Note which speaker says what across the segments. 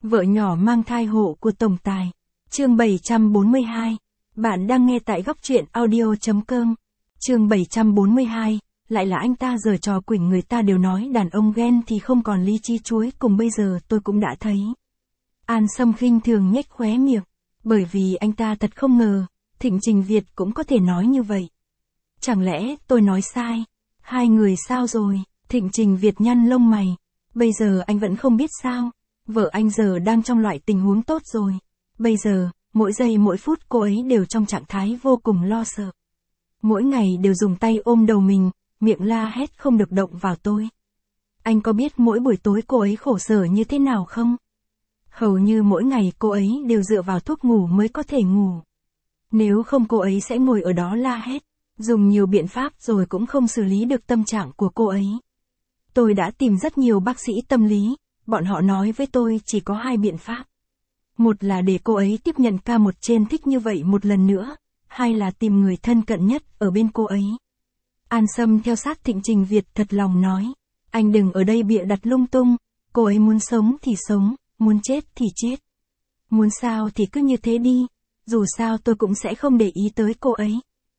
Speaker 1: Vợ nhỏ mang thai hộ của tổng tài. Chương 742. Bạn đang nghe tại góc truyện audio.com. Chương 742. Lại là anh ta giở trò quỉnh, người ta đều nói đàn ông ghen thì không còn lý trí chuối cùng, bây giờ tôi cũng đã thấy. An Sâm khinh thường nhếch khóe miệng, bởi vì anh ta thật không ngờ, Thịnh Trình Việt cũng có thể nói như vậy. Chẳng lẽ tôi nói sai? Hai người sao rồi? Thịnh Trình Việt nhăn lông mày. Bây giờ anh vẫn không biết sao? Vợ anh giờ đang trong loại tình huống tốt rồi. Bây giờ, mỗi giây mỗi phút cô ấy đều trong trạng thái vô cùng lo sợ. Mỗi ngày đều dùng tay ôm đầu mình, miệng la hét không được động vào tôi. Anh có biết mỗi buổi tối cô ấy khổ sở như thế nào không? Hầu như mỗi ngày cô ấy đều dựa vào thuốc ngủ mới có thể ngủ. Nếu không cô ấy sẽ ngồi ở đó la hét, dùng nhiều biện pháp rồi cũng không xử lý được tâm trạng của cô ấy. Tôi đã tìm rất nhiều bác sĩ tâm lý, bọn họ nói với tôi chỉ có hai biện pháp. Một là để cô ấy tiếp nhận ca một trên thích như vậy một lần nữa, hai là tìm người thân cận nhất ở bên cô ấy. An Sâm theo sát Thịnh Trình Việt thật lòng nói, anh đừng ở đây bịa đặt lung tung, cô ấy muốn sống thì sống, muốn chết thì chết. Muốn sao thì cứ như thế đi, dù sao tôi cũng sẽ không để ý tới cô ấy.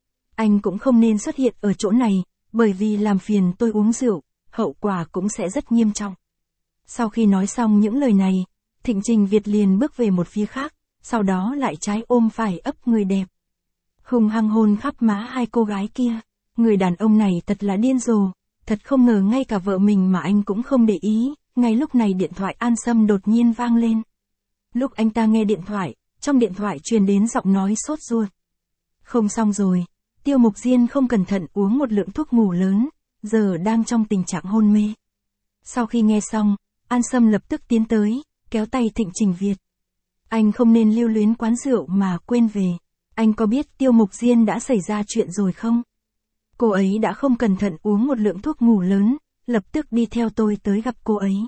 Speaker 1: Anh cũng không nên xuất hiện ở chỗ này, bởi vì làm phiền tôi uống rượu, hậu quả cũng sẽ rất nghiêm trọng. Sau khi nói xong những lời này, Thịnh Trình Việt liền bước về một phía khác, sau đó lại trái ôm phải ấp người đẹp. Hùng hăng hôn khắp má hai cô gái kia. Người đàn ông này thật là điên rồ, thật không ngờ ngay cả vợ mình mà anh cũng không để ý. Ngay lúc này điện thoại An Sâm đột nhiên vang lên. Lúc anh ta nghe điện thoại, trong điện thoại truyền đến giọng nói sốt ruột. Không xong rồi, Tiêu Mục Diên không cẩn thận uống một lượng thuốc ngủ lớn, giờ đang trong tình trạng hôn mê. Sau khi nghe xong, An Sâm lập tức tiến tới, kéo tay Thịnh Trình Việt. Anh không nên lưu luyến quán rượu mà quên về. Anh có biết Tiêu Mục Diên đã xảy ra chuyện rồi không? Cô ấy đã không cẩn thận uống một lượng thuốc ngủ lớn, lập tức đi theo tôi tới gặp cô ấy.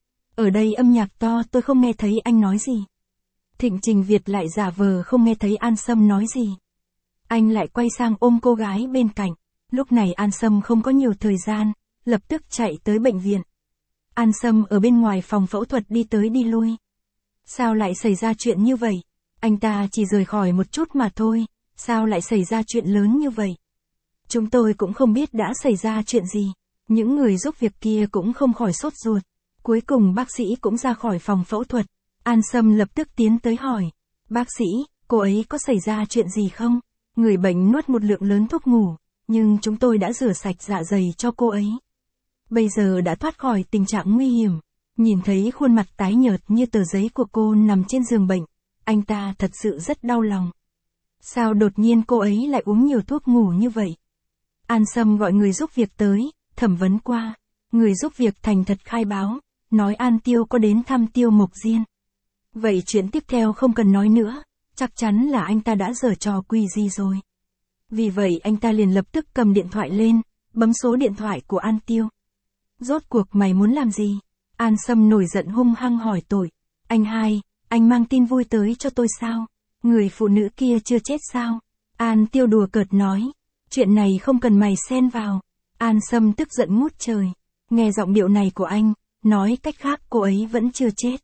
Speaker 1: Ở đây âm nhạc to, tôi không nghe thấy anh nói gì. Thịnh Trình Việt lại giả vờ không nghe thấy An Sâm nói gì. Anh lại quay sang ôm cô gái bên cạnh. Lúc này An Sâm không có nhiều thời gian, lập tức chạy tới bệnh viện. An Sâm ở bên ngoài phòng phẫu thuật đi tới đi lui. Sao lại xảy ra chuyện như vậy? Anh ta chỉ rời khỏi một chút mà thôi, sao lại xảy ra chuyện lớn như vậy? Chúng tôi cũng không biết đã xảy ra chuyện gì. Những người giúp việc kia cũng không khỏi sốt ruột. Cuối cùng bác sĩ cũng ra khỏi phòng phẫu thuật. An Sâm lập tức tiến tới hỏi. Bác sĩ, cô ấy có xảy ra chuyện gì không? Người bệnh nuốt một lượng lớn thuốc ngủ, nhưng chúng tôi đã rửa sạch dạ dày cho cô ấy. Bây giờ đã thoát khỏi tình trạng nguy hiểm. Nhìn thấy khuôn mặt tái nhợt như tờ giấy của cô nằm trên giường bệnh, anh ta thật sự rất đau lòng. Sao đột nhiên cô ấy lại uống nhiều thuốc ngủ như vậy? An Sâm gọi người giúp việc tới, thẩm vấn qua. Người giúp việc thành thật khai báo, nói An Tiêu có đến thăm Tiêu Mục Diên. Vậy chuyện tiếp theo không cần nói nữa, chắc chắn là anh ta đã giở trò quỷ gì rồi. Vì vậy anh ta liền lập tức cầm điện thoại lên, bấm số điện thoại của An Tiêu. Rốt cuộc mày muốn làm gì? An Sâm nổi giận hung hăng hỏi tội. Anh hai, anh mang tin vui tới cho tôi sao? Người phụ nữ kia chưa chết sao? An Tiêu đùa cợt nói. Chuyện này không cần mày xen vào. An Sâm tức giận ngút trời. Nghe giọng điệu này của anh, nói cách khác cô ấy vẫn chưa chết.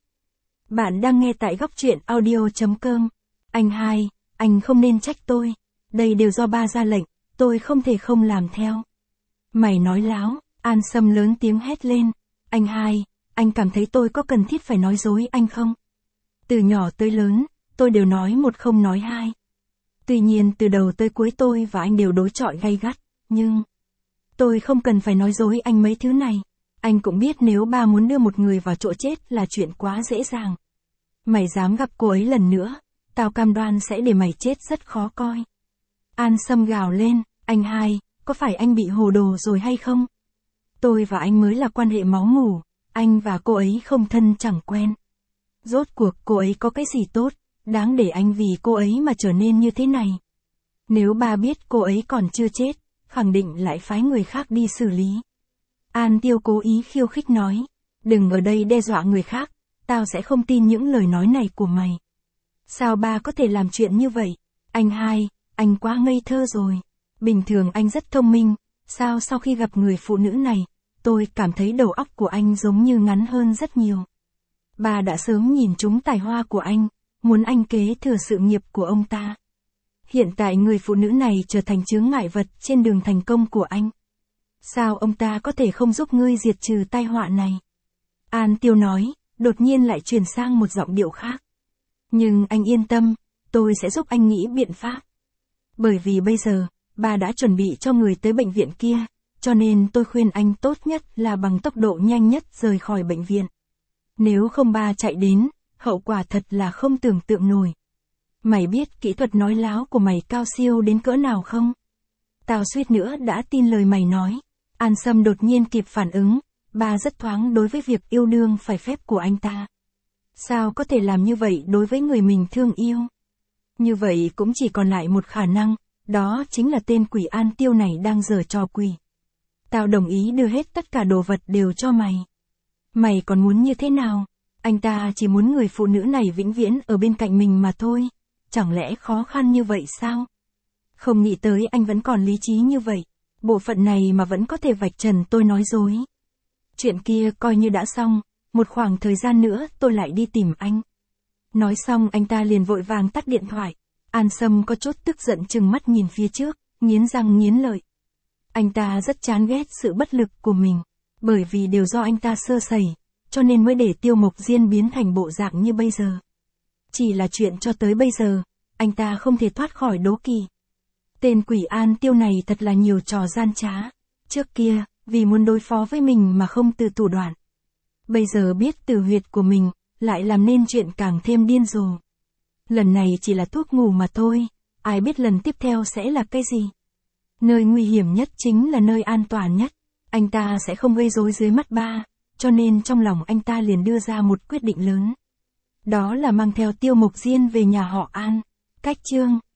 Speaker 1: Bạn đang nghe tại góc truyện audio.com. Anh hai, anh không nên trách tôi. Đây đều do ba ra lệnh, tôi không thể không làm theo. Mày nói láo, An Sâm lớn tiếng hét lên. Anh hai, anh cảm thấy tôi có cần thiết phải nói dối anh không? Từ nhỏ tới lớn, tôi đều nói một không nói hai. Tuy nhiên từ đầu tới cuối tôi và anh đều đối chọi gay gắt, nhưng tôi không cần phải nói dối anh mấy thứ này. Anh cũng biết nếu ba muốn đưa một người vào chỗ chết là chuyện quá dễ dàng. Mày dám gặp cô ấy lần nữa, tao cam đoan sẽ để mày chết rất khó coi. An Sâm gào lên, anh hai, có phải anh bị hồ đồ rồi hay không? Tôi và anh mới là quan hệ máu mủ, anh và cô ấy không thân chẳng quen. Rốt cuộc cô ấy có cái gì tốt, đáng để anh vì cô ấy mà trở nên như thế này. Nếu ba biết cô ấy còn chưa chết, khẳng định lại phái người khác đi xử lý. An Tiêu cố ý khiêu khích nói, đừng ở đây đe dọa người khác, tao sẽ không tin những lời nói này của mày. Sao ba có thể làm chuyện như vậy? Anh hai, anh quá ngây thơ rồi. Bình thường anh rất thông minh, sao sau khi gặp người phụ nữ này, tôi cảm thấy đầu óc của anh giống như ngắn hơn rất nhiều. Bà đã sớm nhìn trúng tài hoa của anh, muốn anh kế thừa sự nghiệp của ông ta. Hiện tại người phụ nữ này trở thành chướng ngại vật trên đường thành công của anh. Sao ông ta có thể không giúp ngươi diệt trừ tai họa này? An Tiêu nói, đột nhiên lại chuyển sang một giọng điệu khác. Nhưng anh yên tâm, tôi sẽ giúp anh nghĩ biện pháp. Bởi vì bây giờ, bà đã chuẩn bị cho người tới bệnh viện kia, cho nên tôi khuyên anh tốt nhất là bằng tốc độ nhanh nhất rời khỏi bệnh viện. Nếu không bà chạy đến, hậu quả thật là không tưởng tượng nổi. Mày biết kỹ thuật nói láo của mày cao siêu đến cỡ nào không? Tao suýt nữa đã tin lời mày nói. An Sâm đột nhiên kịp phản ứng, bà rất thoáng đối với việc yêu đương phải phép của anh ta. Sao có thể làm như vậy đối với người mình thương yêu? Như vậy cũng chỉ còn lại một khả năng, đó chính là tên quỷ An Tiêu này đang giở trò quỷ. Tao đồng ý đưa hết tất cả đồ vật đều cho mày. Mày còn muốn như thế nào? Anh ta chỉ muốn người phụ nữ này vĩnh viễn ở bên cạnh mình mà thôi. Chẳng lẽ khó khăn như vậy sao? Không nghĩ tới anh vẫn còn lý trí như vậy. Bộ phận này mà vẫn có thể vạch trần tôi nói dối. Chuyện kia coi như đã xong, một khoảng thời gian nữa tôi lại đi tìm anh. Nói xong anh ta liền vội vàng tắt điện thoại. An Sâm có chút tức giận chừng mắt nhìn phía trước, nghiến răng nghiến lợi. Anh ta rất chán ghét sự bất lực của mình, bởi vì đều do anh ta sơ sẩy, cho nên mới để Tiêu Mộc Diên biến thành bộ dạng như bây giờ. Chỉ là chuyện cho tới bây giờ, anh ta không thể thoát khỏi đố kỵ. Tên quỷ An Tiêu này thật là nhiều trò gian trá. Trước kia, vì muốn đối phó với mình mà không từ thủ đoạn. Bây giờ biết tử huyệt của mình, lại làm nên chuyện càng thêm điên rồ. Lần này chỉ là thuốc ngủ mà thôi, ai biết lần tiếp theo sẽ là cái gì. Nơi nguy hiểm nhất chính là nơi an toàn nhất. Anh ta sẽ không gây rối dưới mắt ba, cho nên trong lòng anh ta liền đưa ra một quyết định lớn. Đó là mang theo Tiêu Mộc Diên về nhà họ An. Cách chương